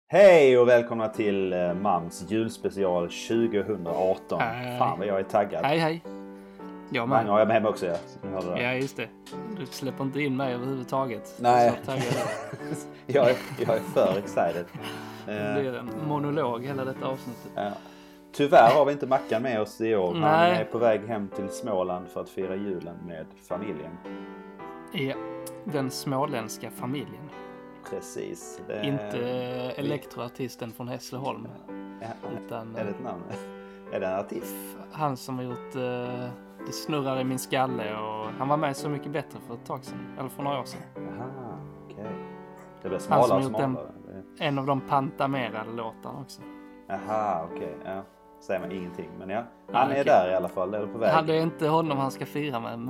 Hej och välkomna till Mams julspecial 2018. Hej. Fan vad jag är taggad. Hej. Jag Mange med. har jag med mig också. Ja, just det. Du släpper inte in mig överhuvudtaget. Nej. Så taggad. jag är för excited. Det blir en monolog hela detta avsnittet. Ja. Tyvärr har vi inte Mackan med oss i år. Han Nej. är på väg hem till Småland för att fira julen med familjen. Ja, den småländska familjen. Precis. Inte elektroartisten från Hässleholm. Ja. Utan Är det ett namn? Är det en artist? han som har gjort Det snurrar i min skalle. Och han var med Så mycket bättre för ett tag sedan. Eller för några år sedan. Aha, okej. Det blir Han som smalare och gjort smalare. en av de pantamerade låtarna också. Aha, okej. Ja. Säger man ingenting. Men ja, han är okej. där i alla fall. Eller på väg. Det är inte honom han ska fira med,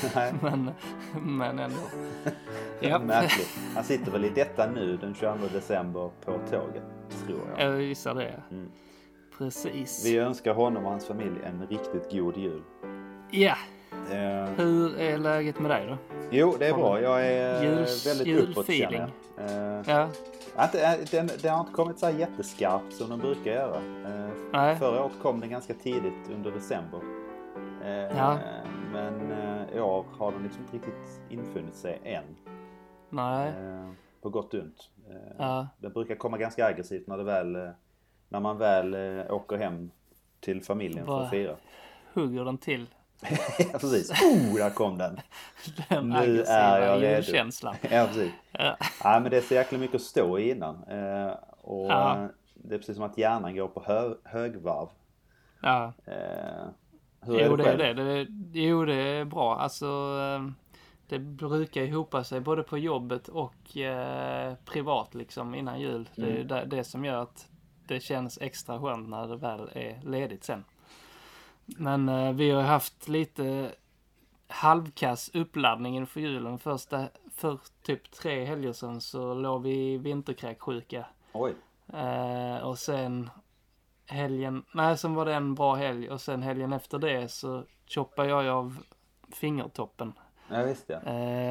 men ändå. Ja. Märkligt. Han sitter väl i detta nu den 22 december på tåget, tror jag. Jag gissar det. Mm. Precis. Vi önskar honom och hans familj en riktigt god jul. Ja. Eh, Hur är läget med dig då? jo, det är bra. Jag är väldigt uppåt, känner jag. Ja. Det har inte kommit så här jätteskarpt som de brukar göra. Nej. Förra året kom den ganska tidigt under december. Ja. Men i år har den liksom inte riktigt infunnit sig än. Nej. På gott och ont. Ja. Det brukar komma ganska aggressivt när man väl åker hem till familjen för att fira. Hugger den till. Ja, precis. Där kom den. Den Nu aggressiva är jag redo. julkänslan. Ja, precis. Ja. Ja, men det är så jäkla mycket att stå i innan. Och Ja. det är precis som att hjärnan går på högvarv. Ja. Hur är det själv? Det är bra. Alltså, det brukar ihoppa sig både på jobbet och privat liksom innan jul. Det är det som gör att det känns extra skönt när det väl är ledigt sen. Men vi har haft lite halvkass uppladdning inför julen. För typ 3 helger sedan så låg vi i vinterkräksjuka. Oj. Och sen sen var det en bra helg. Och sen helgen efter det så choppade jag av fingertoppen. Ja, visst ja.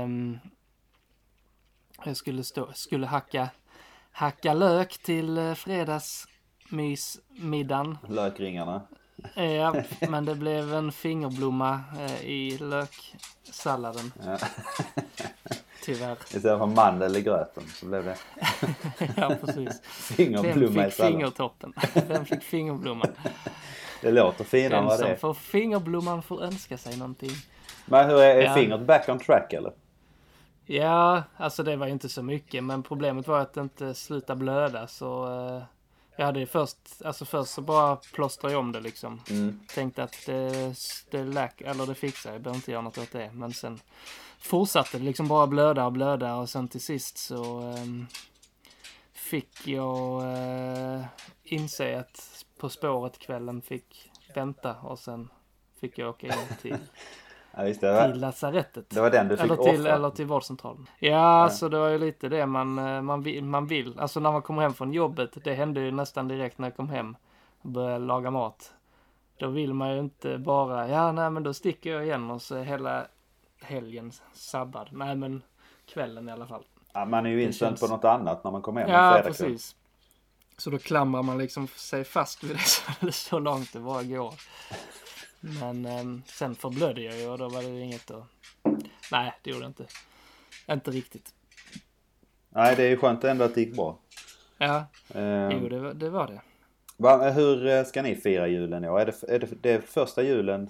Jag skulle hacka lök till fredagsmysmiddagen. Lökringarna. Ja, men det blev en fingerblomma i löksalladen. Ja. Tyvärr. Istället för mandel i gröten så blev det Ja, precis. fingerblomma i salladen. Fingertoppen? Vem fick fingerblomman? Det låter finare än vad det Den är. som får fingerblomman får önska sig någonting. Men hur är fingret back on track eller? Ja, alltså det var ju inte så mycket. Men problemet var att det inte slutade blöda. Så jag hade först så bara plåstrade jag om det liksom. Tänkte att det fixar. Jag behöver inte göra något åt det. Men sen fortsatte det liksom bara blöda. Och sen till sist så fick jag inse att På spåret-kvällen fick vänta. Och sen fick jag åka in till till lasarettet. Det var den du fick offra. Eller till vårdcentralen. Ja, så det var ju lite det man vill. Alltså när man kommer hem från jobbet. Det hände ju nästan direkt när jag kom hem. Och började laga mat. Då vill man ju inte bara. Men då sticker jag igen. Och så är hela helgen sabbad. Nej, men kvällen i alla fall. Ja, man är ju inställd på något annat när man kommer hem. Ja, precis. Så då klamrar man liksom sig fast vid det så långt det bara går. Men sen förblödde jag ju och då var det ju inget att... Nej, det gjorde jag inte. Inte riktigt. Nej, det är ju skönt ändå att det gick bra. Ja, jo det var det. Hur ska ni fira julen i år? Är det första julen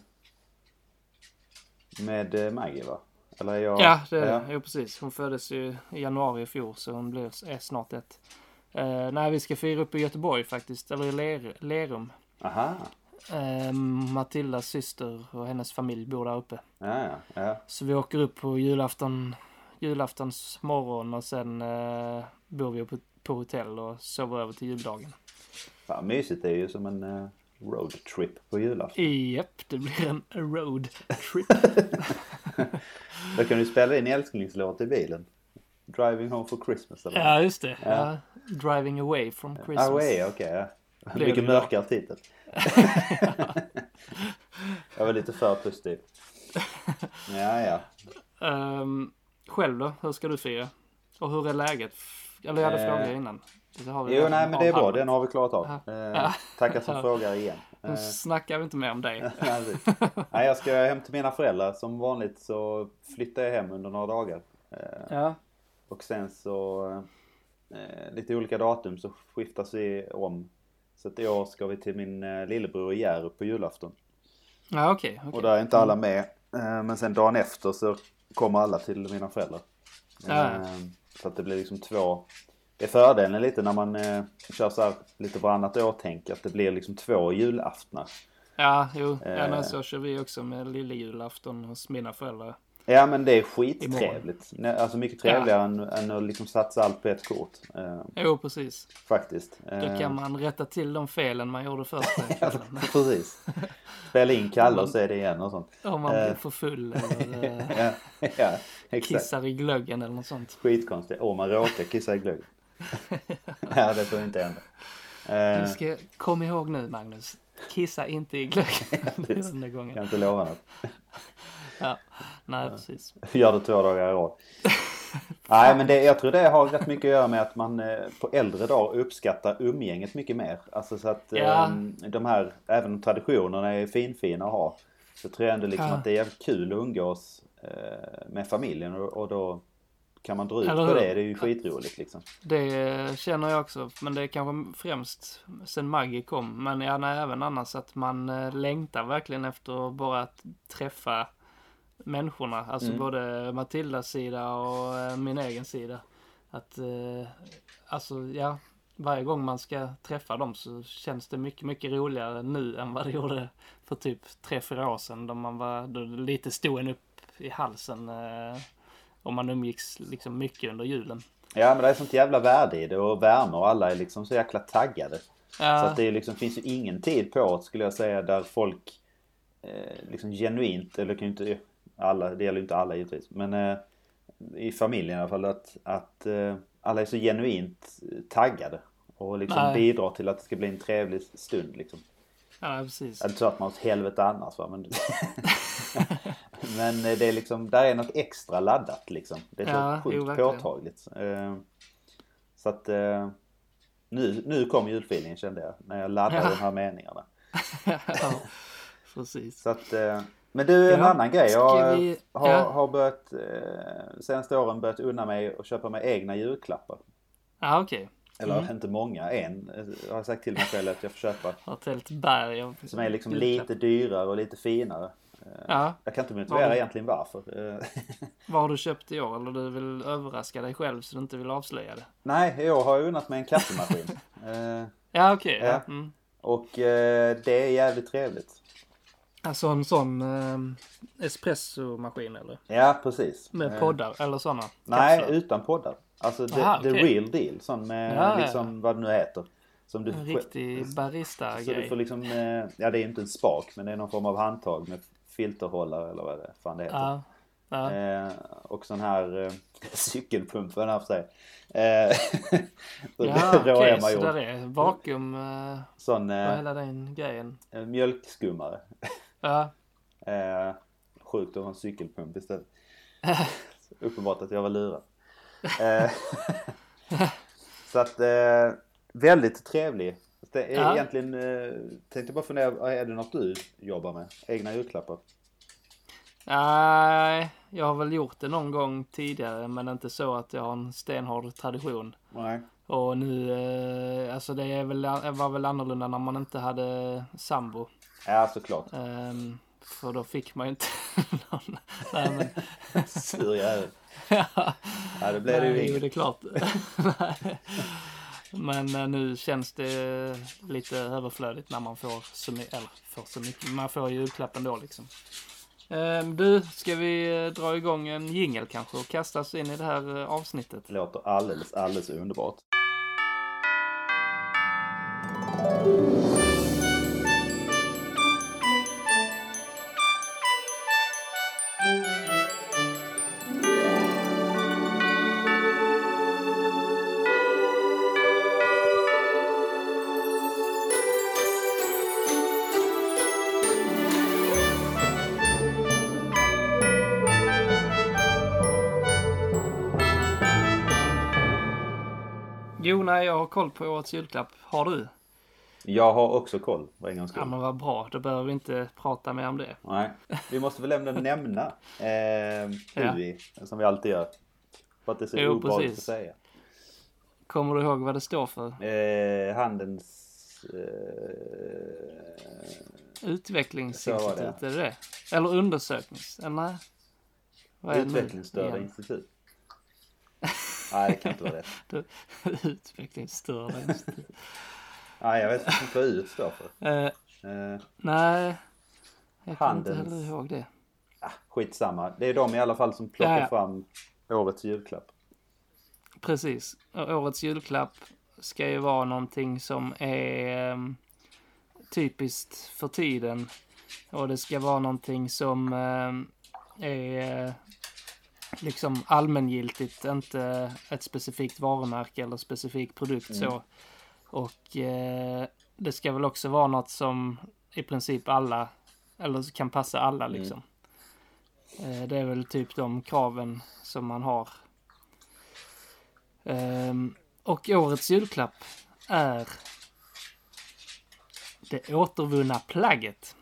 med Maggie, va? Eller är jag... Ja, jo, precis. Hon föddes ju i januari i fjol så hon är snart 1. Nej, vi ska fira upp i Göteborg faktiskt. Eller i Lerum. Aha. Matildas syster och hennes familj bor där uppe. Ja. Så vi åker upp på julaftons morgon och sen bor vi på hotell och sover över till juldagen. Fan, mysigt, det är ju som en roadtrip på julafton. Japp, det blir en roadtrip. Då kan du spela in älsklingslåt i bilen. Driving home for Christmas eller? Ja, just det. Ja. Driving away from Christmas. Away, okej. Mycket mörkare titel. Jag var lite för positiv. Ja. Själv då? Hur ska du fira? Och hur är läget? Eller jag hade frågat innan. Det har vi Jo, nej, men det är bra. avhandlat. Den har vi klarat av. Ja. Tackar som frågar igen. Nu snackar vi inte mer om det. Nej, jag ska hem till mina föräldrar. Som vanligt så flyttar jag hem under några dagar. Ja. Och sen så lite olika datum så skiftas vi om. Så att i år ska vi till min lillebror i Hjärup på julafton. Ja, okej. Och där är inte alla med. Men sen dagen efter så kommer alla till mina föräldrar. Så att det blir liksom två. Det är fördelen lite när man kör så här lite varannat år tänk. Att det blir liksom 2 julaftnar. Ja, jo. Så kör vi också med lille julafton hos mina föräldrar. Ja, men det är skittrevligt. Alltså mycket trevligare än att liksom satsa allt på ett kort. Jo, precis. Faktiskt. Då kan man rätta till de felen man gjorde första kvällen. Precis. Spela in Kalle och se det igen och sånt. Om man blir för full eller exakt. kissar i glöggen eller något sånt. Skitkonstigt. Man råkar kissa i glöggen. Ja, det får inte hända. Du ska komma ihåg nu, Magnus. Kissa inte i glöggen den där gången. Kan inte lova något. Ja, nej precis. Gör det 2 dagar i rad. Nej, men jag tror det har rätt mycket att göra med att man på äldre dagar uppskattar umgänget mycket mer. Alltså så att de här, även om traditionerna är finfina att ha, så tror jag ändå liksom att det är jävligt kul att umgås med familjen och då kan man dra ut på det. Det är ju skitroligt liksom. Det känner jag också. Men det är kanske främst sen Maggie kom. Men även annars att man längtar verkligen efter bara att träffa människorna. Alltså både Matildas sida och min egen sida. Att varje gång man ska träffa dem så känns det mycket, mycket roligare nu än vad det gjorde för typ 3-4 år sedan. Då lite stod en upp i halsen och man umgicks liksom mycket under julen. Ja, men det är sånt jävla värde i det och värme och alla är liksom så jäkla taggade. Ja. Så att det liksom, finns ju ingen tid på det, skulle jag säga, där folk liksom genuint, eller kan ju inte alla, det gäller ju inte alla givetvis, men i familjen i alla fall att alla är så genuint taggade och liksom bidrar till att det ska bli en trevlig stund liksom. Ja, precis. Jag tror att man åt helvete annars, va? Men det är liksom, där är något extra laddat liksom. Det är så sjukt påtagligt. Så att nu kom julfeelingen, kände jag, när jag laddade de här meningarna. Ja, precis. Så att, men du, en annan grej. Jag har börjat senaste åren börjat unna mig och köpa mig egna julklappar. Ja, okej. Eller inte många, jag har sagt till mig själv att jag får köpa. Ett helt berg som är liksom lite dyrare och lite finare. Jag kan inte motivera egentligen varför. Vad har du köpt i år? Eller du vill överraska dig själv så du inte vill avslöja det? Nej, i år har jag unnat mig en kaffemaskin. Ja, okej. Ja. Och det är jävligt trevligt. Alltså en sån espressomaskin eller? Ja, precis. Med poddar eller sådana? Nej, kapslar. utan poddar. Alltså the real deal. Sån med liksom vad det nu heter. Som du en riktig barista-grej. Så du får liksom, det är inte en spak, men det är någon form av handtag med filterhållare eller vad det fan det heter. Ja. Och sån här cykelpump för den här för sig. Okej, så där är vakuum sån, och hela den grejen. Mjölkskummare. Ja. Sjukt att ha en cykelpump istället. Uppenbart att jag var lurad. Så att väldigt trevlig. Det är egentligen, tänkte bara fundera, är det något du jobbar med? Egna julklappar? Nej, jag har väl gjort det någon gång tidigare, men inte så att jag har en stenhård tradition. Nej. Och nu, alltså det var väl annorlunda när man inte hade sambo. Ja, såklart. För då fick man ju inte någon. Nej, men... Sur jävel. Ja, det blev det ju inget. Det är klart. Men nu känns det lite överflödigt när man får så mycket. Man får julklappen då liksom. Du, ska vi dra igång en jingle kanske och kasta oss in i det här avsnittet? Det låter alldeles underbart. Jo, nej, jag har koll på årets julklapp. Har du? Jag har också koll, var en gång skull. Ja, men vad bra. Då behöver vi inte prata mer om det. Nej, vi måste väl ändå nämna Hui, som vi alltid gör. För att det är så obehagligt att säga. Kommer du ihåg vad det står för? Handens... Utvecklingsinstitut, är det? Eller undersöknings... Eller nej? Vad är Utvecklingsstörda institut. Nej, det kan inte vara rätt. Utvecklingsstörda institut. Nej, jag vet inte vad ut står för. Nej, jag kan inte Handens... heller ihåg det. Skitsamma. Det är de i alla fall som plockar fram årets julklapp. Precis. Årets julklapp ska ju vara någonting som är typiskt för tiden. Och det ska vara någonting som är liksom allmängiltigt, inte ett specifikt varumärke eller specifik produkt så. Och det ska väl också vara något som i princip alla, eller kan passa alla liksom. Det är väl typ de kraven som man har. Och årets julklapp är det återvunna plagget.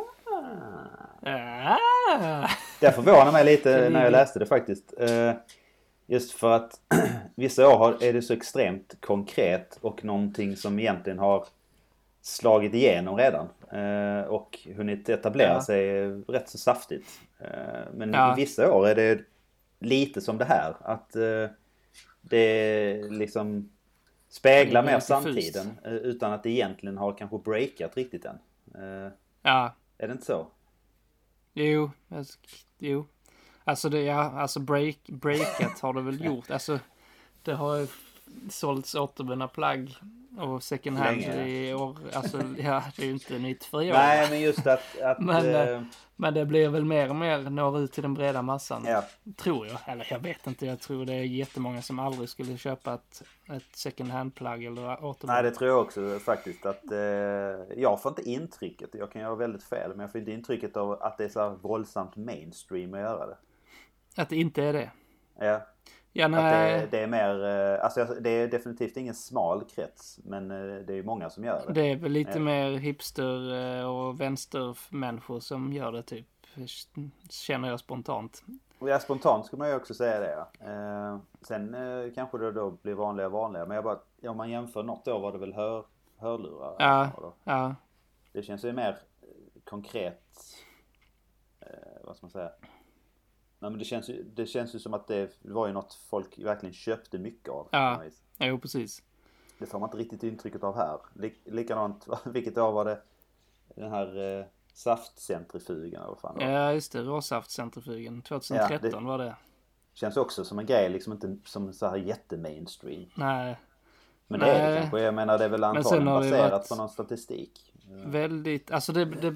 Det förvånar mig lite när jag läste det faktiskt. Just för att vissa år är det så extremt konkret och någonting som egentligen har slagit igenom redan. Och hunnit etablera sig rätt så saftigt. Men i vissa år är det lite som det här. Att det liksom speglar mer samtiden utan att det egentligen har kanske breakat riktigt än. Är det inte så? Jo. Alltså breakat har det väl gjort. Alltså det har ju sålts återvunna plagg och second hand i år. Alltså det är ju inte nytt för i år. Nej, men just att men det blir väl mer och mer når ut till den breda massan. Tror jag. Eller jag vet inte. Jag tror det är jättemånga som aldrig skulle köpa ett second hand plagg eller återvunna. Nej, det tror jag också faktiskt. Att jag får inte intrycket. Jag kan göra väldigt fel. Men jag får inte intrycket av att det är så här våldsamt mainstream att göra det. Att det inte är det? Ja. Ja, nej. Att det är mer, alltså det är definitivt ingen smal krets, men det är ju många som gör det. Det är väl lite mer hipster och vänstermänniskor som gör det typ, känner jag spontant. Ja, spontant skulle man ju också säga det. Sen kanske det då blir vanligare, men om man jämför något år var det väl hörlurar. Ja. Det känns ju mer konkret, vad ska man säga? Nej, men det känns ju som att det var ju något folk verkligen köpte mycket av. Ja, jo precis. Det får man inte riktigt intrycket av här. Likadant, vilket år var det? Den här saftcentrifugen eller vad fan. Ja, just det. Råsaftcentrifugen. 2013 var det. Känns också som en grej, liksom inte som så här jättemainstream. Nej. Men det är det kanske. Jag menar det är väl antagligen baserat på någon statistik. Väldigt, alltså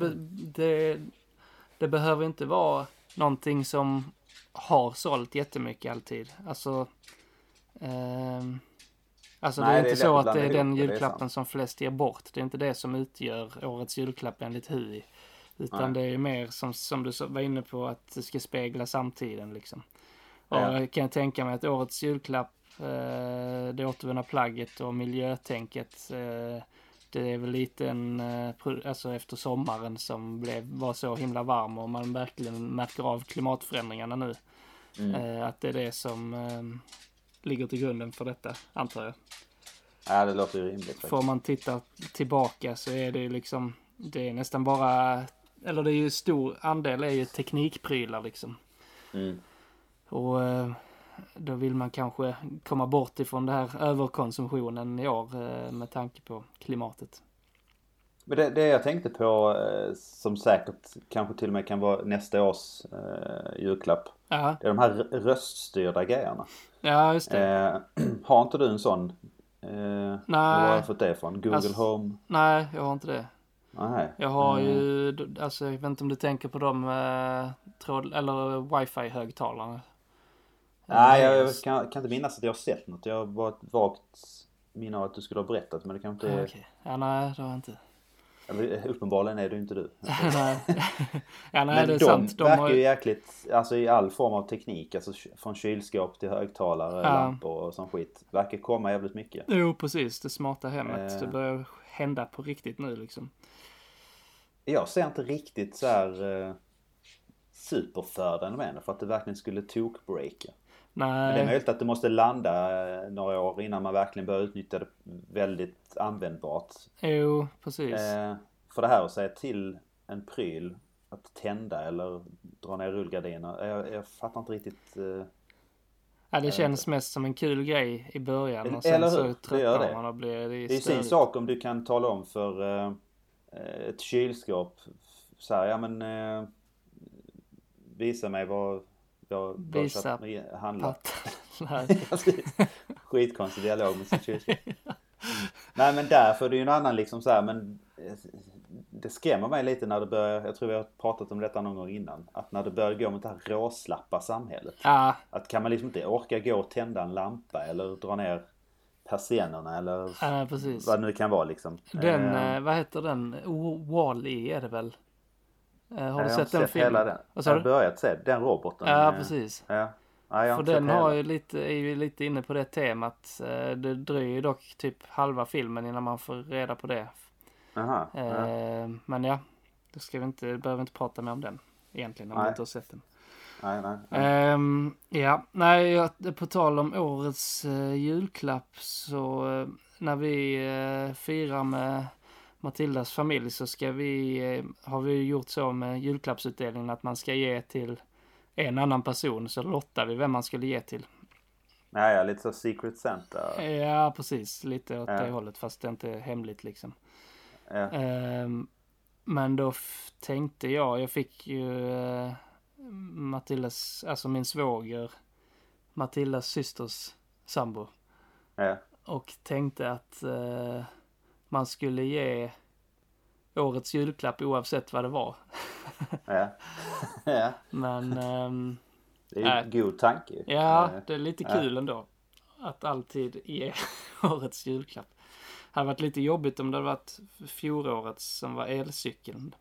det behöver inte vara någonting som har sålt jättemycket alltid. Alltså det är inte så att det är den julklappen som flest ger bort. Det är inte det som utgör årets julklapp enligt Hui. Utan det är mer som du var inne på, att det ska spegla samtiden liksom. Och jag kan tänka mig att årets julklapp, det återvunna plagget och miljötänket, det är väl lite alltså efter sommaren som var så himla varm och man verkligen märker av klimatförändringarna nu. Att det är det som ligger till grunden för detta, antar jag. Ja, det låter ju rimligt. Får man titta tillbaka så är det liksom, det är nästan bara, eller det är ju stor andel är ju teknikprylar liksom. Och då vill man kanske komma bort ifrån det här överkonsumtionen i år med tanke på klimatet. Men det jag tänkte på som säkert kanske till och med kan vara nästa års julklapp. Det är de här röststyrda grejerna. Ja, just det. Har inte du en sån? Nej. Var har du fått det från? Google Home? Nej, jag har inte det. Nej. Jag har ju, alltså jag vet inte om du tänker på de eller wifi-högtalarna. Nej, jag kan inte minnas att jag har sett något. Jag har bara ett vagt minne av att du skulle ha berättat, men det kan inte... Okej. Ja, nej, det har jag inte. Eller, uppenbarligen är det inte du. Nej. Ja, nej, men det är de sant. verkar ju jäkligt, alltså i all form av teknik, alltså från kylskåp till högtalare, lampor och sån skit, verkar komma jävligt mycket. Jo, precis. Det smarta hemmet. Det börjar hända på riktigt nu liksom. Jag ser inte riktigt så här superfördelen med det, för att det verkligen skulle tokbreaka. Nej. Men det är möjligt att det måste landa några år innan man verkligen börjar utnyttja det väldigt användbart. Jo, precis. För det här att säga till en pryl att tända eller dra ner rullgardiner, jag fattar inte riktigt. Ja, det känns mest som en kul grej i början. Och eller sen hur? så tröttnar man och blir det är sin sak om du kan tala om för ett kylskåp så här, ja men visa mig vad jag bör handla. Skitkonstig dialog med sitt kylskåp. Nej, men därför är det ju en annan liksom så här, men det skrämmer mig lite när det börjar, jag tror vi har pratat om detta någon gång innan, att när det börjar gå mot det här råslappa samhället. Ja. Att kan man liksom inte orka gå och tända en lampa eller dra ner persiennerna eller precis. vad det nu kan vara liksom. Den, vad heter den? Wall-E är det väl? Har du sett den filmen? Hela den. Jag har börjat se den roboten. Ja, precis. Ja, för den har ju är ju lite inne på det temat. Det dröjer dock typ halva filmen innan man får reda på det. Aha, men ja, då behöver vi inte prata mer om den egentligen om du inte har sett den. Nej. På tal om årets julklapp, så när vi firar med Matildas familj så har vi gjort så med julklappsutdelningen att man ska ge till en annan person, så lottar vi vem man skulle ge till. Ja, lite så Secret Santa. Ja, precis. Lite åt det hållet, fast det inte är hemligt liksom. Ja. Men då tänkte jag fick ju Matildas, alltså min svåger, Matildas systers sambo. Ja. Och tänkte att man skulle ge årets julklapp oavsett vad det var. Ja. Ja. Men det är ju en god tanke. Ja, det är lite kul ändå att alltid ge årets julklapp. Det hade varit lite jobbigt om det hade varit fjolårets som var elcykeln.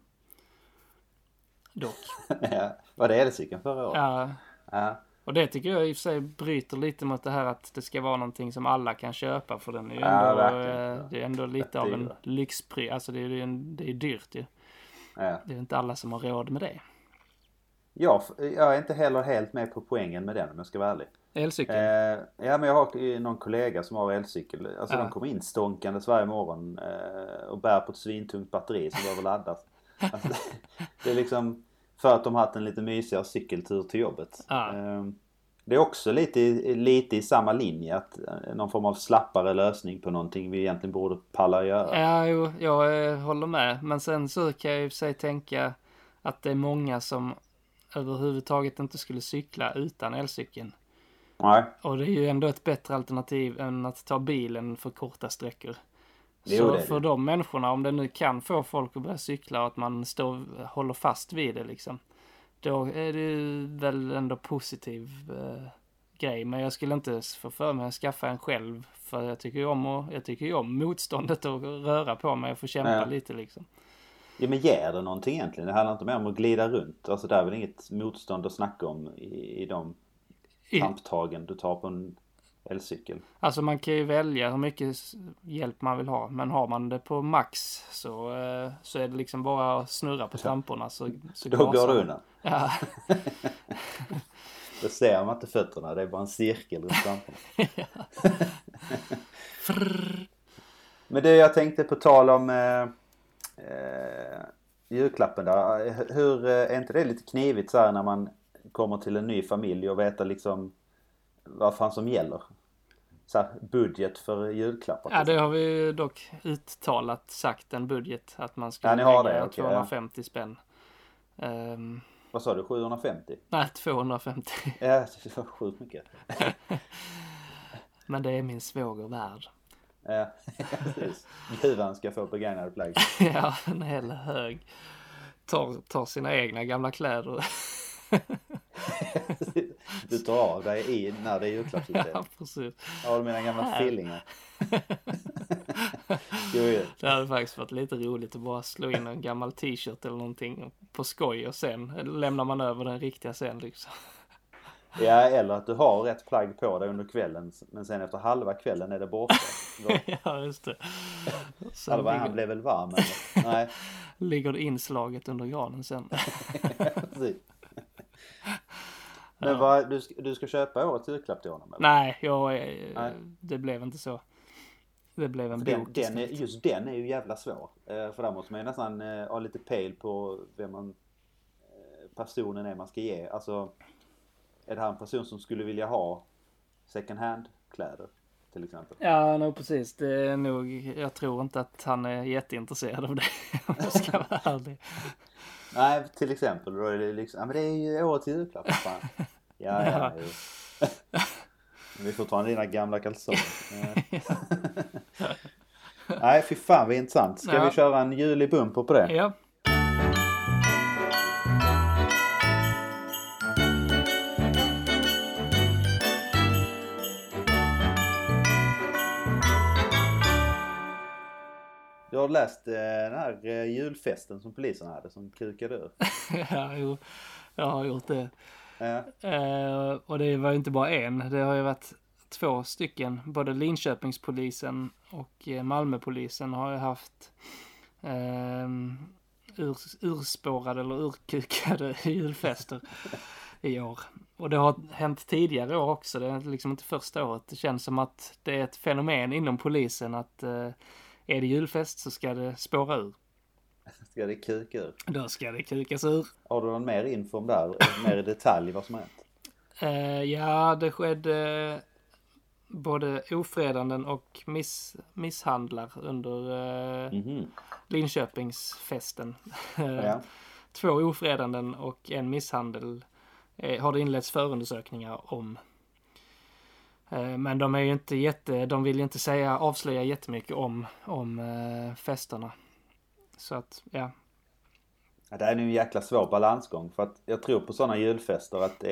Dock. Ja, var det elcykeln förra året? Ja. Och det tycker jag i och för sig bryter lite mot det här att det ska vara någonting som alla kan köpa, för den är ju ändå, det är ändå lite av en lyxpris. Alltså det är dyrt ju. Ja. Det är inte alla som har råd med det. Jag är inte heller helt med på poängen med den, om jag ska vara ärlig. Elcykel? Ja, men jag har någon kollega som har elcykel. Alltså de kommer in stånkandes varje morgon och bär på ett svintungt batteri som behöver laddas. Alltså, det är liksom för att de har haft en lite mysigare cykeltur till jobbet. Det är också lite i samma linje, att någon form av slappare lösning på någonting vi egentligen borde palla göra. Ja, jo, jag håller med. Men sen så kan jag ju sig tänka att det är många som överhuvudtaget inte skulle cykla utan elcykeln. Nej. Och det är ju ändå ett bättre alternativ än att ta bilen för korta sträckor. Så för de människorna, om det nu kan få folk att börja cykla och att man håller fast vid det liksom, då är det väl ändå positiv grej. Men jag skulle inte få för mig att skaffa en själv, för jag tycker ju om motståndet att röra på mig och få kämpa lite liksom. Ja, men ger det någonting egentligen? Det handlar inte mer om att glida runt. Alltså det är väl inget motstånd att snacka om i de kamptagen du tar på en elcykel. Alltså man kan ju välja hur mycket hjälp man vill ha. Men har man det på max så är det liksom bara att snurra på tamporna. Så då går det undan. Ja. Då ser man inte fötterna. Det är bara en cirkel runt tamporna. Men det jag tänkte på tal om julklappen där. Hur är inte det lite knivigt så här när man kommer till en ny familj och veta liksom vad fan som gäller? Så här, budget för julklappar. Ja, det har vi dock sagt en budget att man ska lägga 250 spänn. Vad sa du? 750? Nej, 250. Ja, det var sjukt mycket. Men det är min svåger värd. Ja, precis. Gudan ska få begagnade plagg. Ja, en hel hög. Tar sina egna gamla kläder. Du tar av dig när det är julklappsutdelning. Ja, precis. Ja, du mina gamla fillingar. Det hade faktiskt varit lite roligt att bara slå in en gammal t-shirt eller någonting på skoj och sen lämnar man över den riktiga sen liksom. Ja, eller att du har rätt plagg på dig under kvällen, men sen efter halva kvällen är det borta. Ja, just det. Halva han blev väl varm, eller? Nej. Ligger det inslaget under granen sen. Men vad, du ska köpa årets julklapp till honom? Eller? Nej, det blev inte så. Det blev en bok. Just den är ju jävla svår. För där måste man ju nästan ha lite pejl på vem personen är man ska ge. Alltså, är det här en person som skulle vilja ha second hand kläder till exempel? Ja, nog precis. Det är nog, jag tror inte att han är jätteintresserad av det. Om jag ska vara ärlig. Nej, till exempel. Då är det liksom, men det är ju årets julklapp. Fan. Ja. Vi får ta dina gamla kalsonger. Nej, fy fan vad intressant. Ska vi köra en julig bumper på det? Ja. Du har läst den här julfesten som polisen hade som kukade ur. Ja, jo. Jag har gjort det. Ja. Och det var ju inte bara en. Det har ju varit 2 stycken. Både Linköpingspolisen och Malmöpolisen har ju haft urspårade eller urkukade julfester i år. Och det har hänt tidigare år också. Det är liksom inte första året. Det känns som att det är ett fenomen inom polisen att är det julfest så ska det spåra ur. Ska det kuka ur? Då ska det kukas ur. Har du någon mer info om där? Mer i detalj vad som har hänt? Ja, det skedde både ofredanden och misshandlar under Linköpingsfesten. Ja. 2 ofredanden och en misshandel har det inletts förundersökningar om. Men de är ju inte de vill ju inte avslöja jättemycket om festerna. Så att, ja. Det är nu en jäkla svår balansgång. För att jag tror på sådana julfester att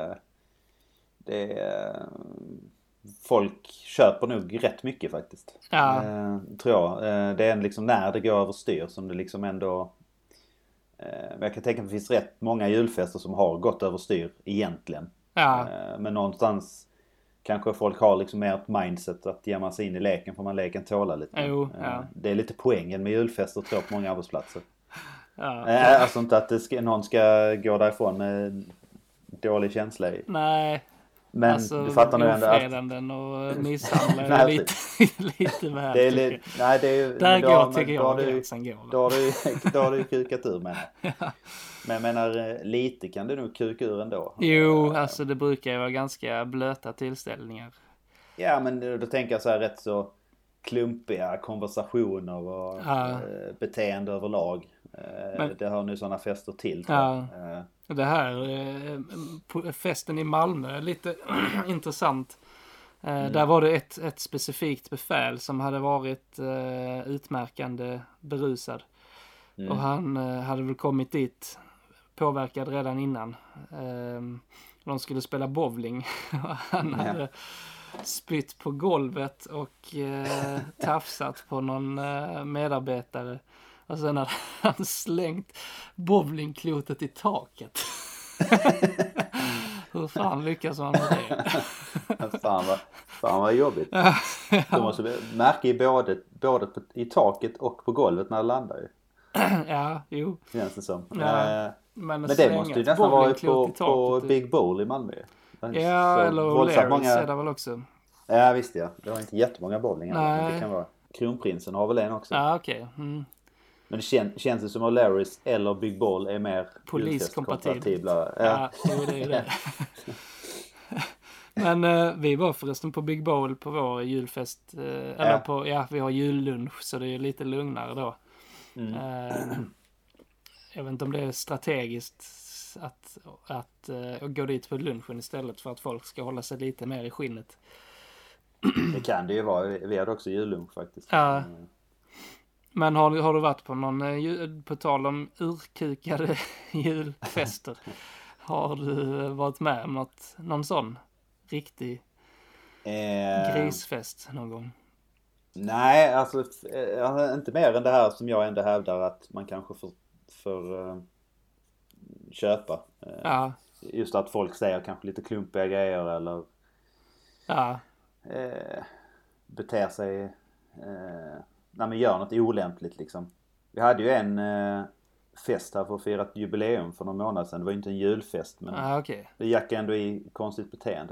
det är folk köper nog rätt mycket faktiskt. Ja. Tror jag. Det är liksom när det går överstyr som det liksom ändå... jag kan tänka att det finns rätt många julfester som har gått överstyr egentligen. Ja. Men någonstans kanske folk har liksom mer ett mindset att ge man sig in i leken får man leken tåla lite. Jo, ja. Det är lite poängen med julfester tror jag på många arbetsplatser. Ja. Alltså inte att någon ska gå därifrån med dålig känsla i. Nej. Men alltså, du fattar nog ändå att... ofredanden och misshandlar är lite väl. Det är nej, det är där går tycker jag gränsen går. Då har du kukat ur menar jag. Ja. Men jag menar lite kan du nog kuka ur ändå. Jo, alltså det brukar ju vara ganska blöta tillställningar. Ja, men då tänker jag så här rätt så klumpiga konversationer och beteende överlag. Men, det har nu sådana fester till. Ja. Det här festen i Malmö är lite intressant. Där var det ett specifikt befäl som hade varit utmärkande berusad. Och han hade väl kommit dit påverkad redan innan. De skulle spela bowling. Han hade spytt på golvet och tafsat på någon medarbetare. Och sen hade han slängt bowlingklotet i taket. Hur fan lyckas man med det? Fan vad jobbigt. Ja. Du måste märka i både i taket och på golvet när det landar ju. Ja, jo. Känns det som. Ja, men det måste ju nästan vara på Big Bowl i Malmö. Ja, eller O'Learys är det väl också. Ja, visst ja. Det var inte jättemånga bowlingar. Men det kan vara. Kronprinsen har väl en också. Ja, okej. Okay. Men det känns det som att O'Learys eller Big Bowl är mer poliskompatibla. Ja, det är det. Men vi var förresten på Big Bowl på vår julfest. Vi har jullunch så det är lite lugnare då. Jag vet inte om det är strategiskt att gå dit på lunchen istället för att folk ska hålla sig lite mer i skinnet. Det kan det ju vara. Vi hade också jullunch faktiskt. Ja. Men har du varit på någon, på tal om urkukade julfester, har du varit med om någon sån riktig grisfest någon gång? Nej, alltså inte mer än det här som jag ändå hävdar att man kanske får köpa. Ja. Just att folk säger kanske lite klumpiga grejer eller beter sig, när man gör något olämpligt liksom. Vi hade ju en fest här för att fira ett jubileum för någon månad sedan. Det var ju inte en julfest, men det gick ändå i konstigt beteende.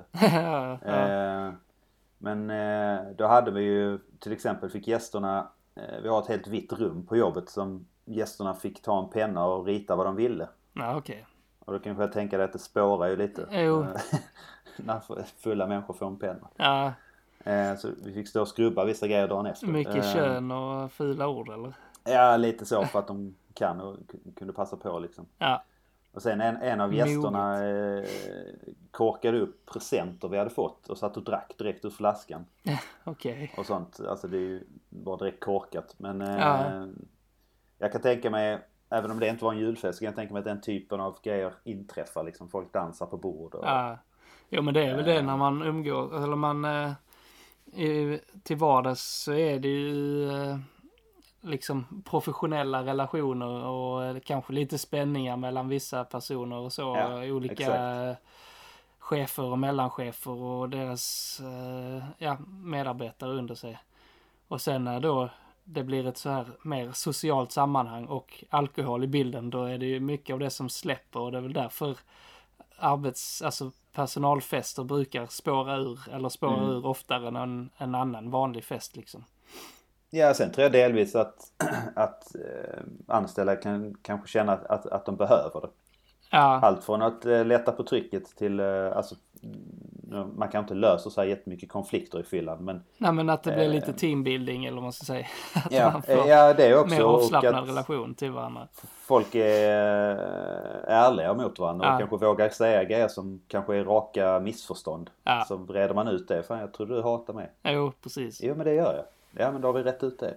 Men då hade vi ju till exempel fick gästerna, vi har ett helt vitt rum på jobbet som gästerna fick ta en penna och rita vad de ville. Och då kanske jag tänker att det spårar ju lite när fulla människor får en penna. Så vi fick stå och skrubba vissa grejer dagen efter. Mycket kön och fula ord eller? Ja, lite så för att de kan och kunde passa på liksom. Och sen en av gästerna korkade upp presenter vi hade fått och satt och drack direkt ur flaskan. Och sånt, alltså det är ju bara direkt korkat. Men jag kan tänka mig, även om det inte var en julfest, kan jag tänka mig att den typen av grejer inträffar liksom. Folk dansar på bord och... Jo, men det är väl det när man umgår, eller man till vardags så är det ju liksom professionella relationer och kanske lite spänningar mellan vissa personer och så. Olika chefer och mellanchefer och deras medarbetare under sig. Och sen när då det blir ett så här mer socialt sammanhang och alkohol i bilden, då är det ju mycket av det som släpper, och det är väl därför personalfester brukar spåra ur oftare än en annan vanlig fest liksom. Ja, sen tror jag delvis att anställda kan kanske känna att de behöver det. Allt från att lätta på trycket till, man kan inte lösa så här jättemycket konflikter i fyllan, men... Nej, men att det blir lite teambuilding eller vad man ska säga. Att det är också. Mer avslappnad relation till varandra. Folk är ärliga mot varandra och kanske vågar säga grejer som kanske är raka missförstånd. Så reder man ut det. Fan, jag tror du hatar mig. Jo, precis. Jo, men det gör jag. Ja, men då har vi rätt ut det.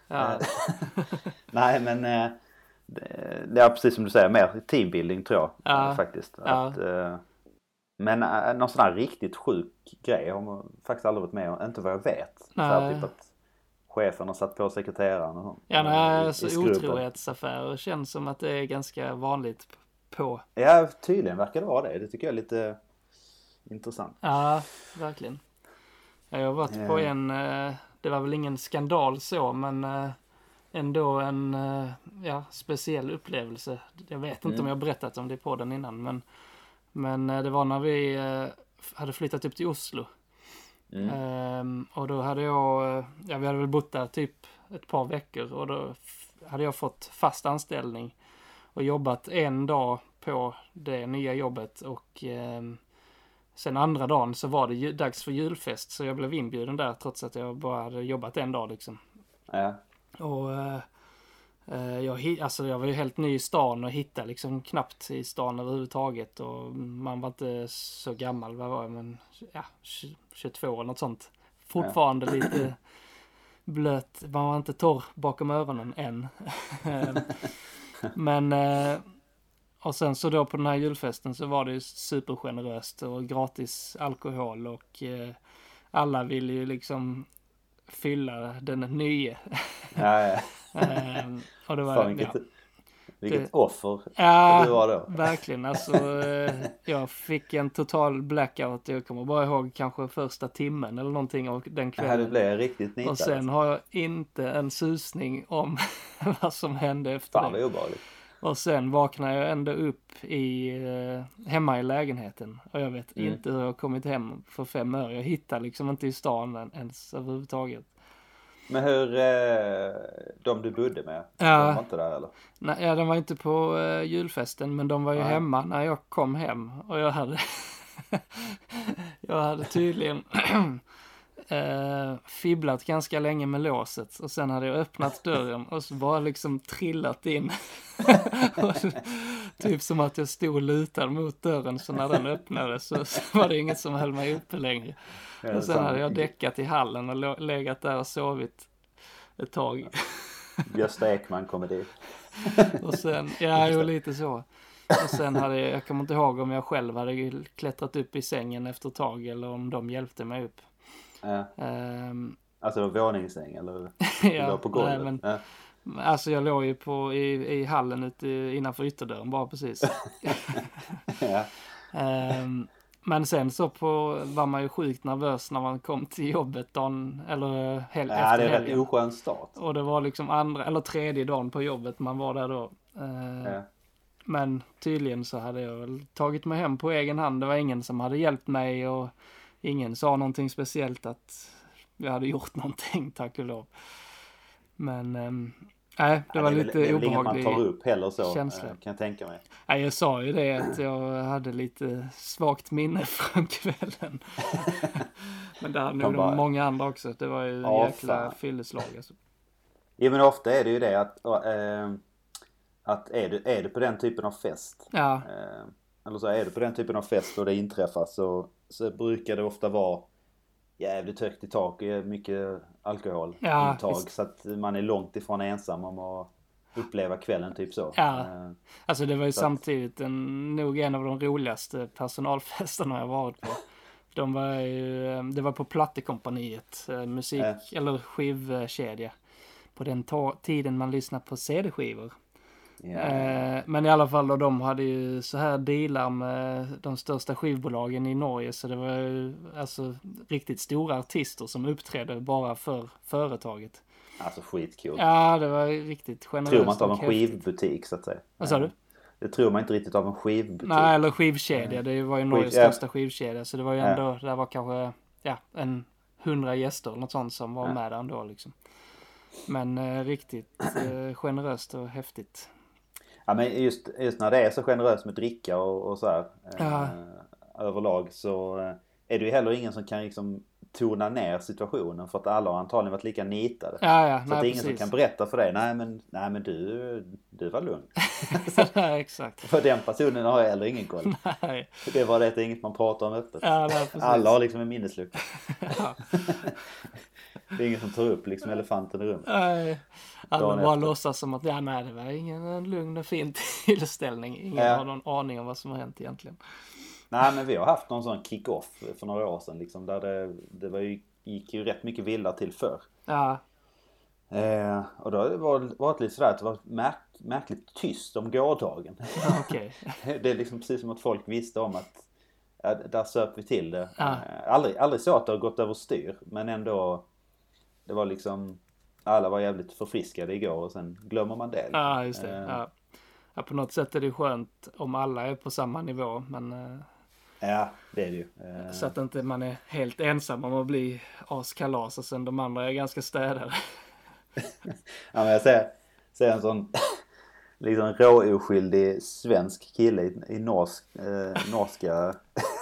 Nej, men det är precis som du säger, mer teambuilding tror jag faktiskt. Men någon sån här riktigt sjuk grej har man faktiskt aldrig varit med om, inte vad jag vet. Så här, typ att chefen har satt på sekreteraren och sånt. Otrohetsaffärer känns som att det är ganska vanligt på. Ja, tydligen verkar det vara det. Det tycker jag är lite intressant. Ja, verkligen. Jag har varit på en, det var väl ingen skandal så, men ändå en speciell upplevelse. Jag vet inte om jag har berättat om det på den innan, men det var när vi hade flyttat upp till Oslo. Och då hade vi hade väl bott där typ ett par veckor, och då hade jag fått fast anställning och jobbat en dag på det nya jobbet, och sen andra dagen så var det dags för julfest, så jag blev inbjuden där trots att jag bara hade jobbat en dag liksom. Och jag var ju helt ny i stan och hittade liksom knappt i stan överhuvudtaget, och man var inte så gammal, vad var jag, men 22 eller något sånt. Fortfarande lite blöt, man var inte torr bakom öronen än. Men och sen så då på den här julfesten så var det ju supergeneröst och gratis alkohol, och alla ville ju liksom fylla den nya. Och det var vilket offer du var då. Verkligen, alltså jag fick en total blackout. Jag kommer bara ihåg kanske första timmen eller någonting av den kvällen. Det blev riktigt nitad. Och sen har jag inte en susning om vad som hände efter det. Fan, vad obehagligt. Och sen vaknade jag ändå upp hemma i lägenheten. Och jag vet inte hur jag kommit hem för 5 år. Jag hittade liksom inte i stan ens överhuvudtaget. Men hur, de du bodde med, de var inte där eller? Nej, de var inte på julfesten, men de var ju hemma när jag kom hem. Och jag hade tydligen fibblat ganska länge med låset. Och sen hade jag öppnat dörren och så bara liksom trillat in. Typ som att jag stod lutad mot dörren, så när den öppnades så var det inget som höll mig uppe längre. Och sen hade jag däckat i hallen och legat där och sovit ett tag. Gösta Ekman kommer dit. Och sen, lite så. Och sen jag kommer inte ihåg om jag själv hade klättrat upp i sängen efter ett tag eller om de hjälpte mig upp. Alltså våningssäng eller ja, på golvet? Nej, men, alltså jag låg ju i hallen ute innanför ytterdörren bara precis. Ja. Men sen så var man ju sjukt nervös när man kom till jobbet dagen, eller efter helgen. Det är rätt oskön start. Och det var liksom andra eller tredje dagen på jobbet man var där då. Men tydligen så hade jag väl tagit mig hem på egen hand. Det var ingen som hade hjälpt mig och ingen sa någonting speciellt att jag hade gjort någonting, tack och lov. Men det var lite obehagligt. Det är väl man tar upp heller så, känsla. Kan jag tänka mig. Nej, jag sa ju det att jag hade lite svagt minne från kvällen. Men det hade nog många andra också. Det var ju jäkla fylleslag alltså. Ja, men ofta är det ju det att är du på den typen av fest. Ja. Eller så är du på den typen av fest och det inträffar så brukar det ofta vara jävligt högt i tak och mycket alkoholintag, så att man är långt ifrån ensam om att uppleva kvällen typ så. Ja. Alltså det var ju samtidigt nog en av de roligaste personalfesterna jag varit på. Det var på Plattekompaniet, musik eller skivkedja. På den tiden man lyssnade på CD-skivor. Yeah. Men i alla fall då, de hade ju så här dealar med de största skivbolagen i Norge, så det var ju alltså riktigt stora artister som uppträdde bara för företaget. Alltså skitkul. Ja, det var riktigt generöst. Tror man inte av en skivbutik så att säga. Vad sa du? Det tror man inte riktigt av en skivbutik. Nej, eller skivkedja. Det var ju Norges största skivkedja, så det var ju ändå, det var kanske 100 gäster eller något sånt som var med där ändå liksom. Men riktigt generöst och häftigt. Ja, men just när det är så generöst med dricka och så här överlag, så är det ju heller ingen som kan liksom tona ner situationen, för att alla har antagligen varit lika nitade. Så att det är ingen som kan berätta för dig, nej men du var lugn. Nej, exakt. För den personen har jag heller ingen koll. Nej. Det var det inget man pratar om öppet. Ja, nej, alla har liksom en minneslucka. Det är ingen som tar upp liksom elefanten i rummet. Nej. Alla bara låtsas som att det var ingen lugn och fin tillställning. Ingen har någon aning om vad som har hänt egentligen. Nej, men vi har haft någon sån kick-off för några år sedan liksom, där det gick ju rätt mycket vildare till förr. Ja. Och då har det varit lite sådär att det var märkligt tyst om gårdagen. Okay. Det är liksom precis som att folk visste om att där söp vi till det. Aldrig så att det har gått över styr, men ändå det var liksom, alla var jävligt förfriskade igår och sen glömmer man det. Ja, just det. Ja, på något sätt är det skönt om alla är på samma nivå, men ja, det är det ju. Så att inte man är helt ensam om att bli askalas och sen de andra är ganska städade. Ja, men jag ser en sån liksom råoskyldig svensk kille i norska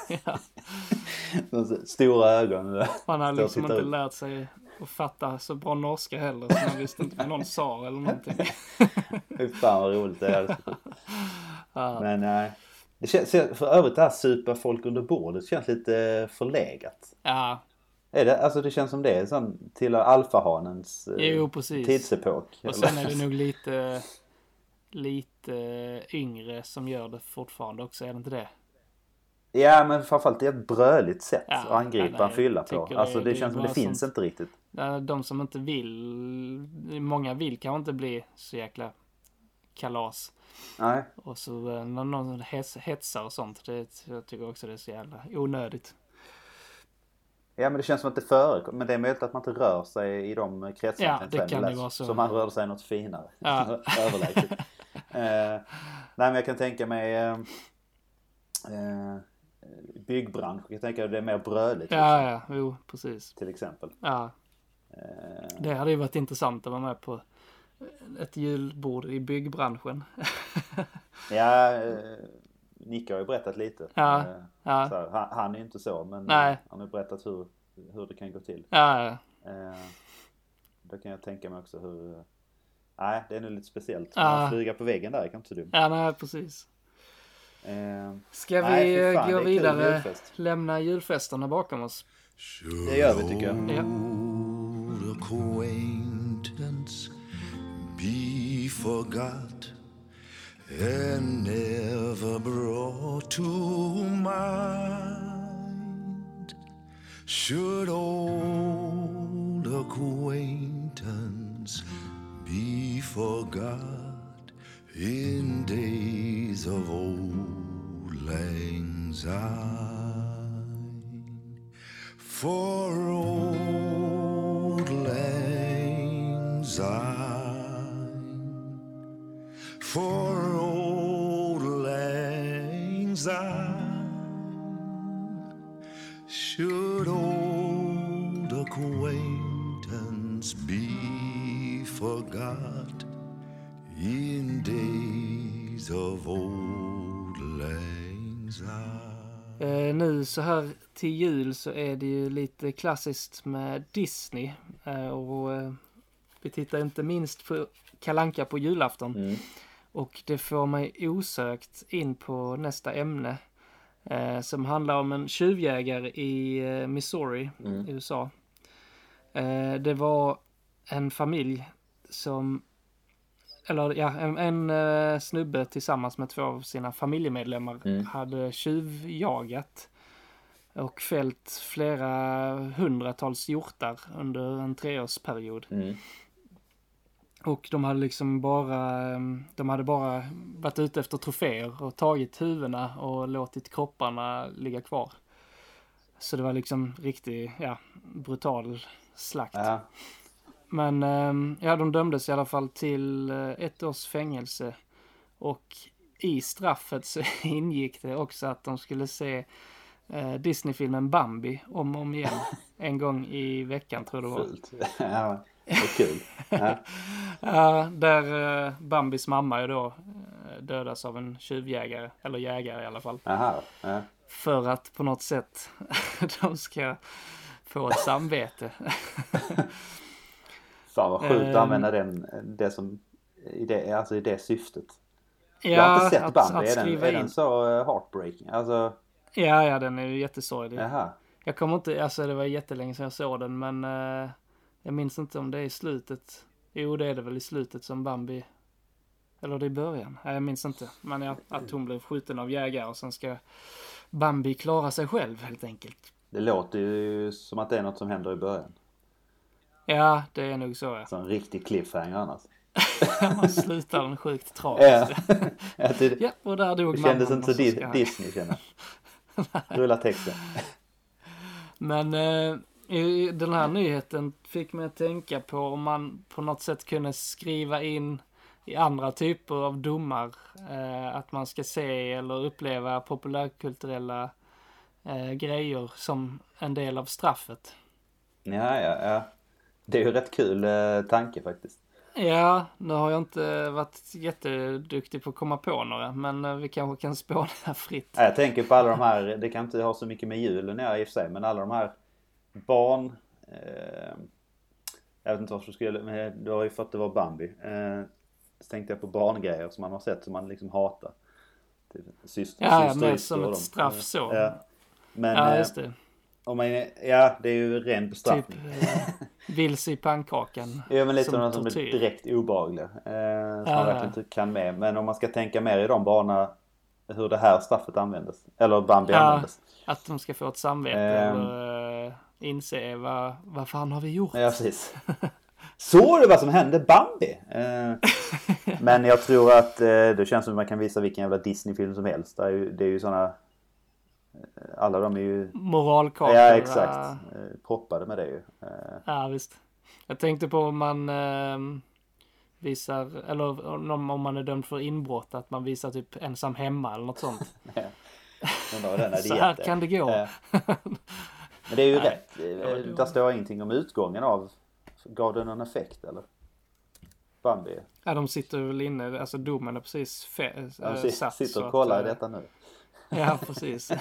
stora ögon. Man har liksom inte lärt sig att fatta så bra norska heller, så man visste inte vad någon sa eller någonting. Hur fan vad roligt det är. Men det känns, för övrigt det här super folk under bordet känns lite förlegat. Ja. Det känns som det är sån till alfahanens tidsepok. Och sen är det nog lite yngre som gör det fortfarande också, är det inte det? Ja, men framförallt det är ett bröligt sätt att angripa en fylla på. Alltså det känns som det finns inte riktigt. De som inte vill, många vill kanske inte bli så jäkla kalas. Nej. Och så någon hetsar och sånt. Jag tycker också det är så jävla onödigt. Ja, men det känns som att det förekommer. Men det är möjligt att man inte rör sig i de kretsar. Ja, det kan det vara så. Så man rör sig något finare. Ja. Överlägset. Nej, men jag kan tänka mig byggbransch. Jag tänker att det är mer brödligt. Ja, jo, precis. Till exempel. Ja. Det hade ju varit intressant att vara med på ett julbord i byggbranschen. Ja, Nick har ju berättat lite. Ja. Så här, han är ju inte så, men han har berättat hur det kan gå till. Ja. Då kan jag tänka mig också hur... Nej, det är nog lite speciellt. Man flyga på väggen där, kan inte du? Ja, nej, precis. Ska vi gå vidare, lämna julfesterna bakom oss? Det gör vi, tycker jag. Ja. Acquaintance be forgot and never brought to mind, should old acquaintance be forgot in days of old lang syne? For old lang syne, for old lang syne, should old acquaintance be forgot in days of old lang syne? Nu så här till jul så är det ju lite klassiskt med Disney. Och vi tittar inte minst på Kalle Anka på julafton. Och det får mig osökt in på nästa ämne. Som handlar om en tjuvjägare i Missouri, i USA. Det var en familj som, eller ja, en snubbe tillsammans med 2 av sina familjemedlemmar hade tjuvjagat och fällt flera hundratals hjortar under en 3-årsperiod. Och de hade liksom bara varit ute efter troféer och tagit huvudena och låtit kropparna ligga kvar. Så det var liksom riktigt, brutal slakt. Ja. Men de dömdes i alla fall till 1 års fängelse. Och i straffet så ingick det också att de skulle se Disney-filmen Bambi om igen. En gång i veckan tror jag det var. Fult. Ja, det är kul. Ja. Där Bambis mamma är då dödas av en tjuvjägare, eller jägare i alla fall. Aha, ja. För att på något sätt de ska få ett samvete. Fan vad sjukt att använda det som i det syftet. Jag har inte sett Bambi. Är den så heartbreaking? Alltså... Ja, den är ju jättesorglig. Jaha. Jag kommer inte, alltså det var jättelänge sedan jag såg den, men jag minns inte om det är i slutet. Jo, det är det väl i slutet som Bambi, eller det är i början. Nej, jag minns inte. Men att hon blev skjuten av jägare och sen ska Bambi klara sig själv helt enkelt. Det låter ju som att det är något som händer i början. Ja, det är nog så. Ja. Så en riktig cliffhanger annars. Man slutar den sjukt tragiskt. Ja, och där dog det kändes inte så Disney känner. Rulla texten. Men den här nyheten fick mig att tänka på om man på något sätt kunde skriva in i andra typer av domar att man ska se eller uppleva populärkulturella grejer som en del av straffet. Ja. Det är ju rätt kul tanke faktiskt. Ja, nu har jag inte varit jätteduktig på att komma på några, men vi kanske kan spåna fritt. Jag tänker på alla de här, det kan inte ha så mycket med julen i och för sig, men alla de här barn, jag vet inte vad som skulle, men du har ju fått det vara Bambi. Så tänkte jag på barngrejer som man har sett som man liksom hatar. Typ syster men som ett straff så. Ja. Men, just det. Det är ju ren bestraffning. Typ vilse i pannkakan. Ja, men lite som är direkt obehagliga. Som man verkligen inte kan med. Men om man ska tänka mer i de banorna hur det här straffet användes. Eller Bambi användes. Att de ska få ett samvete eller inse vad fan har vi gjort? Ja, precis. Så det vad som hände Bambi. Men jag tror att det känns som att man kan visa vilken jävla Disney-film som helst. Det är ju sådana... Alla de är ju... moralkartor. Ja, exakt. Proppade med det ju. Ja, visst. Jag tänkte på om man visar, eller om man är dömd för inbrott, att man visar typ ensam hemma eller något sånt. Ja. Så här kan det gå. Men det är ju rätt. Där står ingenting om utgången av... Gav det någon effekt eller? Bambi? Ja, de sitter väl inne, alltså domen är precis satt. Sitter och kollar i detta nu. Ja, precis.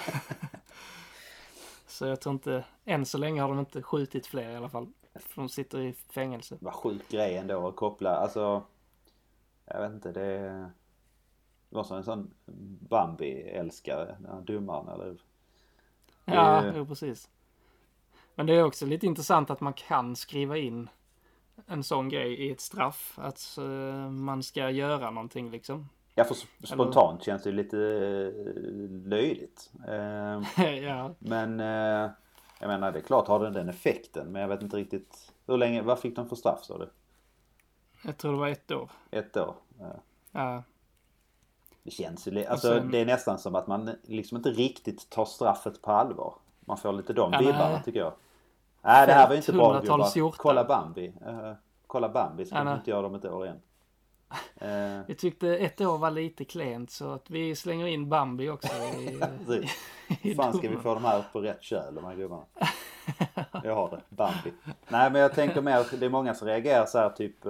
Så jag tror inte, än så länge har de inte skjutit fler i alla fall. För de sitter i fängelse. Vad sjuk grej ändå att koppla, alltså, jag vet inte, det var som en sån Bambi-älskare, den här dumman, eller? Ja, jo, precis. Men det är också lite intressant att man kan skriva in en sån grej i ett straff. Att man ska göra någonting liksom. Ja, för spontant känns det lite löjligt. Ja. Men jag menar, det är klart har den effekten. Men jag vet inte riktigt Hur länge, vad fick de för straff, sa du? Jag tror det var 1 år. 1 år? Ja. Det känns ju, alltså det är nästan som att man liksom inte riktigt tar straffet på allvar. Man får lite de vibbarna, tycker jag. Nej, det här var ju inte bra, gubbar. Kolla Bambi. Kolla Bambi, så kan inte göra dem 1 år igen. Jag tyckte 1 år var lite klent, så att vi slänger in Bambi också i fan ska vi få de här på rätt köl, de här gubbarna. Jag har det, Bambi. Nej, men jag tänker mer, det är många som reagerar så här typ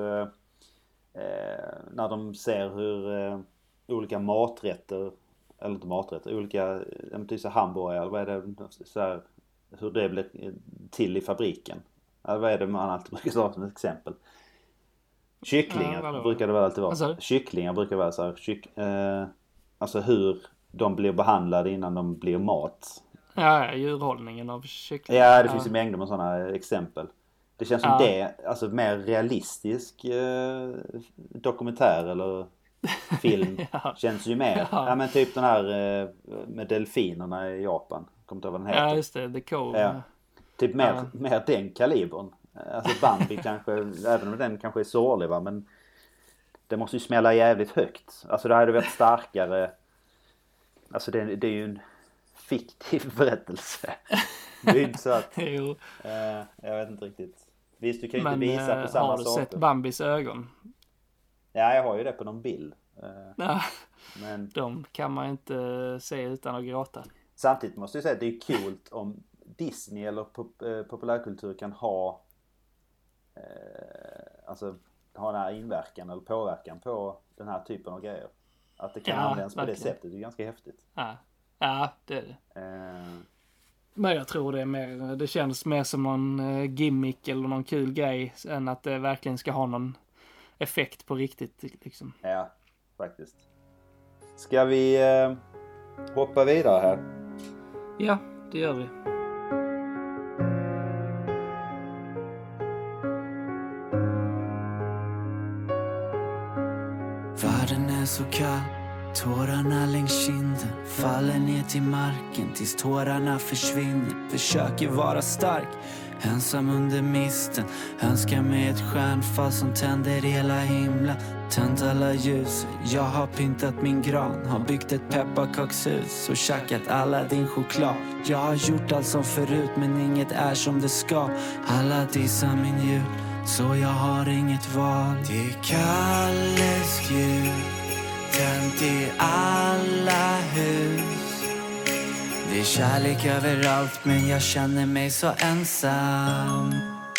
när de ser hur olika maträtter, eller inte maträtter, olika typ så hamburgare, eller vad är det så här, hur det blir till i fabriken. Eller vad är det man alltid brukar ta som ett exempel? Kycklingar brukar det väl alltid vara. Alltså? Kycklingar brukar vara så här, alltså hur de blir behandlade innan de blir mat. Ja, djurhållningen av kycklingar. Ja, det finns ju mängder med sådana exempel. Det känns som det, alltså mer realistisk dokumentär eller film känns ju mer. Ja, men typ den här med delfinerna i Japan. Kommer inte ihåg vad den heter. Ja, just det. The Cove. Ja. Typ mer den kalibern. Alltså Bambi kanske, även om den kanske är sorglig, va, men det måste ju smälla jävligt högt. Alltså det hade varit starkare. Alltså det är ju en fiktiv berättelse. Det är ju inte så att Jo. Jag vet inte riktigt. Visst, du kan ju inte visa på samma har du saker. sett Bambis ögon? Ja, jag har ju det på någon bild. Men de kan man inte se utan att gråta. Samtidigt måste jag säga att det är coolt om Disney eller populärkultur kan ha alltså ha den här inverkan eller påverkan på den här typen av grejer. Att det kan användas på det sättet, det är ganska häftigt. Ja, det är det. Men jag tror det känns mer som någon gimmick eller någon kul grej än att det verkligen ska ha någon effekt på riktigt liksom. Ja, faktiskt. Ska vi hoppa vidare här? Ja, det gör vi. Världen är så kall, tårarna längs kinden faller ner till marken tills tårarna försvinner. Försöker vara stark, ensam under misten. Önskar mig ett stjärnfall som tänder hela himlen. Tänt alla ljus, jag har pyntat min gran. Har byggt ett pepparkakshus och käkat alla din choklad. Jag har gjort allt som förut men inget är som det ska. Alla dissar min jul, så jag har inget val. Det är Kalles jul, tänt i alla hus. Det är kärlek överallt men jag känner mig så ensam.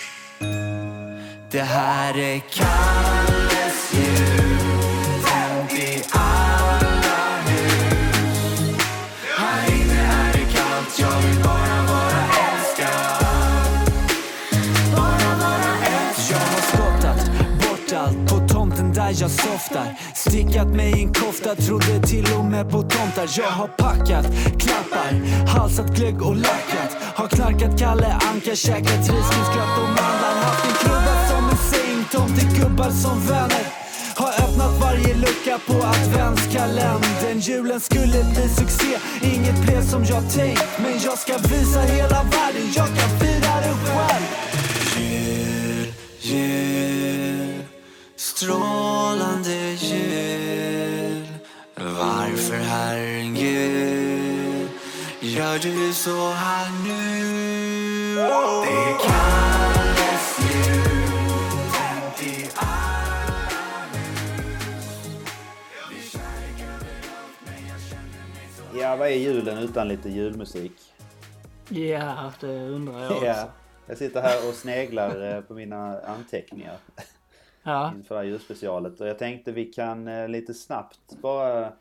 Det här är Kalles jul, tänt i alla hus. Här inne är det kallt, jag vill bara vara älskad. Bara vara älskad. Jag har skottat bort allt på tomten där jag softar. Stickat mig i en kofta, trodde till och med på tomtar. Jag har packat klappar, halsat glögg och lackat. Har knarkat Kalle Anka, käkat risgrynsgröt och mandlar. Haft en klubba som en säng, tomtegubbar som vänner. Har öppnat varje lucka på adventskalendern. Julen skulle bli succé, inget blev som jag tänkt. Men jag ska visa hela världen, jag kan fira det själv. Jul, jul, strålande jul. Varför Herren Gud gör du så här nu? Det är Kalles jul, tänt i alla hus. Det är kärlek överallt men jag känner mig så. Ja, vad är julen utan lite julmusik? Ja, det undrar jag också. Ja, jag sitter här och sneglar på mina anteckningar. Inför det här julspecialet. Och jag tänkte vi kan lite snabbt bara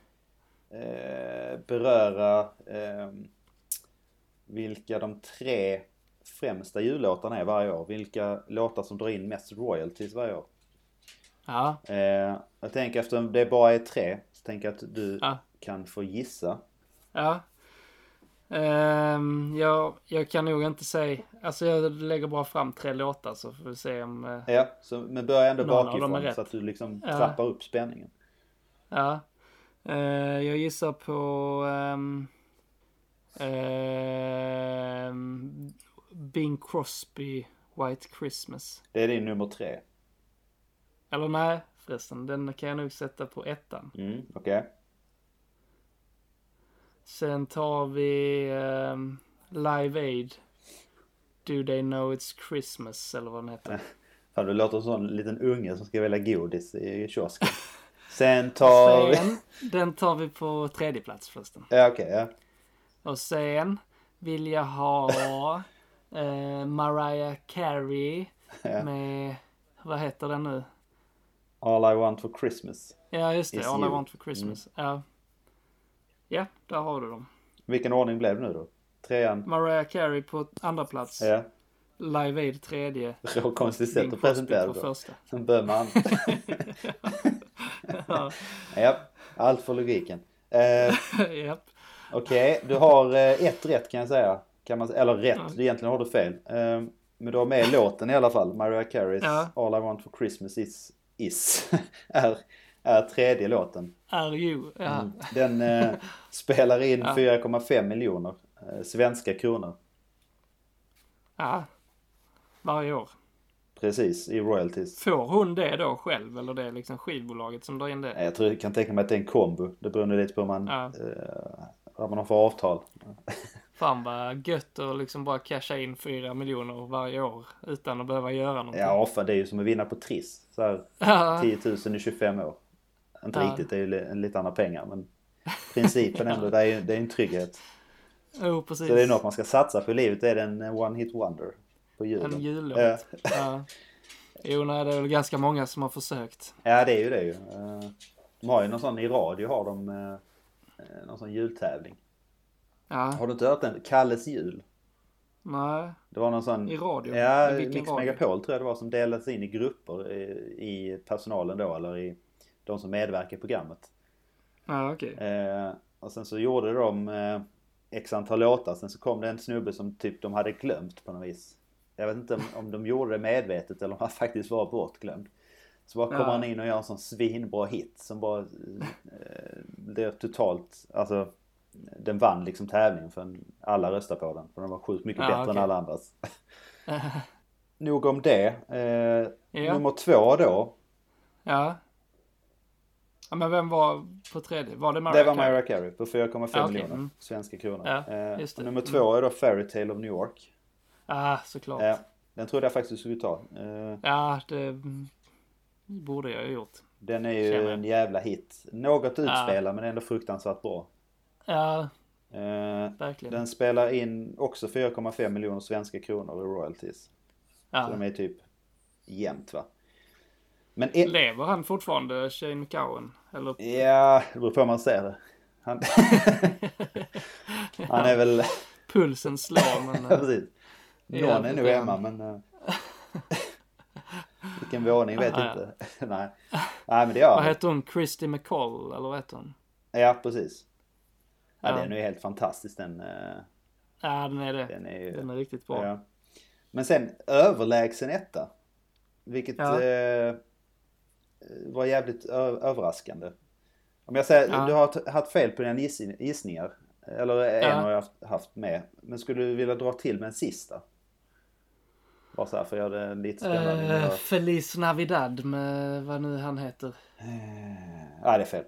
beröra vilka de 3 främsta jullåtarna är varje år. Vilka låtar som drar in mest royalties varje år. Ja. Jag tänker eftersom det bara är 3 så tänker jag att du kan få gissa. Ja. Jag kan nog inte säga, alltså jag lägger bara fram 3 låtar så får vi se om men börja ändå bakifrån så att du liksom trappar upp spänningen. Ja. Jag gissar på Bing Crosby, White Christmas. Det är din nummer 3. Eller nej, förresten. Den kan jag nog sätta på 1. Okej. Sen tar vi Live Aid. Do They Know It's Christmas, eller vad den heter. Fan, du låter som en liten unge som ska välja godis i kiosken. Sen tar vi... Den tar vi på 3:e plats förresten. Ja, okej, ja. Och sen vill jag ha Mariah Carey med... Vad heter den nu? All I Want For Christmas. Ja, just det. All You. I Want For Christmas. Ja, där har du dem. Vilken ordning blev det nu då? 3:an? Mariah Carey på 2:a plats. Ja. Live Aid 3:e. Så konstigt sätt att presentera det då. Som böman. Ja, allt för logiken. Japp. Okej, du har ett rätt kan jag säga. Eller rätt, egentligen har du fel. Men du har med låten i alla fall. Mariah Careys All I Want For Christmas Is är 3:e låten. Are you? Ja. Den spelar in 4,5 miljoner svenska kronor. Ja, varje år. Precis, i royalties. Får hon det då själv, eller det är liksom skivbolaget som drar in det? Jag tror jag kan tänka mig att det är en kombo. Det beror lite på vad man har för avtal. Fan vad gött att liksom bara casha in 4 miljoner varje år utan att behöva göra någonting. Ja, fan, det är ju som att vinna på Triss. Så här, 10 000 i 25 år. Inte riktigt, det är ju lite andra pengar. Men principen ändå, det är en trygghet. Jo, precis. Så det är något man ska satsa på i livet. Det är en one hit wonder på julen. En jullåt. Ja. Jo, nej, det är väl ganska många som har försökt. Ja, det är ju det. De har ju någon sån i radio, har de någon sån jultävling. Ja. Har du inte hört den? Kalles jul? Nej. Det var någon sån... I radio? Ja, Mix Megapol tror jag det var, som delades in i grupper i personalen då, eller i de som medverkar i programmet. Ja, okej. Och sen så gjorde de x antal låtar, sen så kom det en snubbe som typ de hade glömt på något vis. Jag vet inte om de gjorde det medvetet eller om han faktiskt var bortglömd. Så bara kommer han in och gör en sån svinbra hit som bara det totalt, alltså den vann liksom tävlingen för alla röstar på den. För den var sjukt mycket bättre än alla andras. Nog om det. Nummer 2 då. Ja. Ja, men vem var på 3:e? Var det Mariah Carey? Det var Mariah Carey på 4,5 miljoner svenska kronor. Ja, just det. Nummer 2 är då Fairy Tale of New York. Såklart. Den trodde jag faktiskt skulle ta. Ja, det borde jag ha gjort. Den är ju en jävla hit. Något utspelad men ändå fruktansvärt bra. Ja, verkligen. Den spelar in också 4,5 miljoner svenska kronor i royalties. Så de är typ jämnt, va? Men lever han fortfarande, Shane McGowan? Eller? Ja, det beror på hur man ser det. Han är väl... Pulsen slår, men... Precis. Någon är nog hemma, men... Vilken våning vet inte. Nej, men det gör vad heter hon? Christy McCall, eller vad heter hon? Ja, precis. Ja, den är ju helt fantastisk, den... Ja, den är det. Den är riktigt bra. Ja. Men sen, överlägsen etta. Vilket var jävligt överraskande. Om jag säger, du har haft fel på dina gissningar. Eller en har jag haft med. Men skulle du vilja dra till med en sista? Bara så här, för jag det lite spännande. Feliz Navidad med vad nu han heter. Ja, det är fel.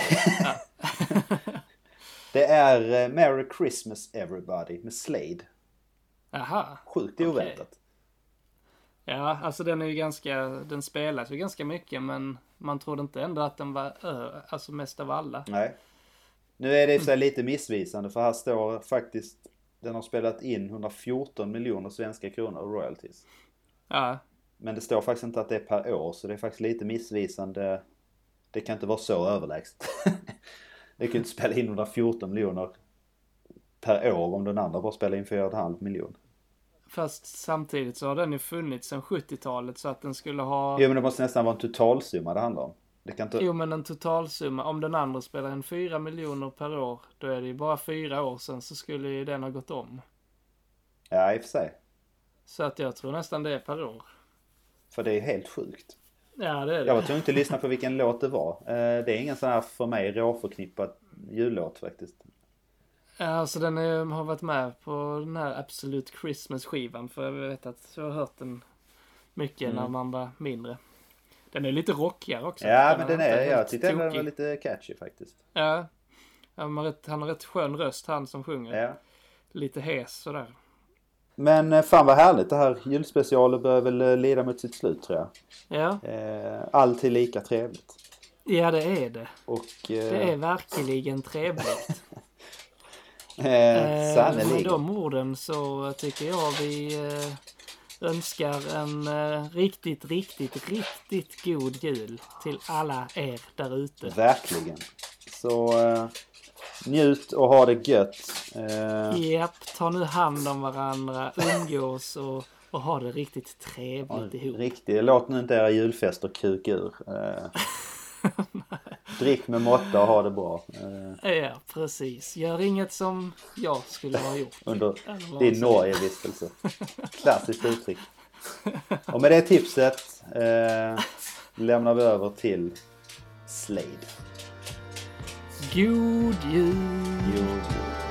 Det är Merry Christmas Everybody med Slade. Aha. Sjukt oväntat. Ja, alltså den spelas ju ganska mycket, men man trodde inte ändå att den var alltså mest av alla. Nej. Nu är det i sig lite missvisande, för här står faktiskt den har spelat in 114 miljoner svenska kronor royalties. Ja. Men det står faktiskt inte att det är per år, så det är faktiskt lite missvisande. Det kan inte vara så överlägset. Det kan inte spela in 114 miljoner per år om den andra bara spelar in 4,5 miljoner. Fast samtidigt så har den ju funnits sedan 70-talet, så att den skulle ha... Jo, men det måste nästan vara en totalsumma det handlar om. Det kan inte... Jo, men en totalsumma. Om den andra spelar in 4 miljoner per år, då är det ju bara 4 år sedan så skulle ju den ha gått om. Ja, i och för sig. Så att jag tror nästan det är per år. För det är helt sjukt. Ja, det är det. Jag var tvungen att lyssna på vilken låt det var. Det är ingen sån här för mig råförknippad jullåt faktiskt. Alltså den har varit med på den här Absolute Christmas-skivan. För jag vet att jag har hört den mycket när man var mindre. Den är lite rockigare också. Ja, men den är, jag tyckte den var lite catchy faktiskt. Ja, han har rätt skön röst, han som sjunger. Ja. Lite hes sådär. Men fan vad härligt, det här julspecialet börjar väl lida mot sitt slut tror jag. Ja. Alltid lika trevligt. Ja, det är det. Och, det är verkligen trevligt. Sannolikt. Med de orden så tycker jag vi önskar en riktigt god jul till alla er där ute. Verkligen. Så njut och ha det gött. Japp, ta nu hand om varandra, umgås och ha det riktigt trevligt ihop. Riktigt, låt nu inte era julfester kuka ur. Drick med måtta och ha det bra. Ja, precis. Gör inget som jag skulle ha gjort. Under din Norge-vistelse. Klassiskt uttryck. Och med det tipset lämnar vi över till Slade. God jul! God jul.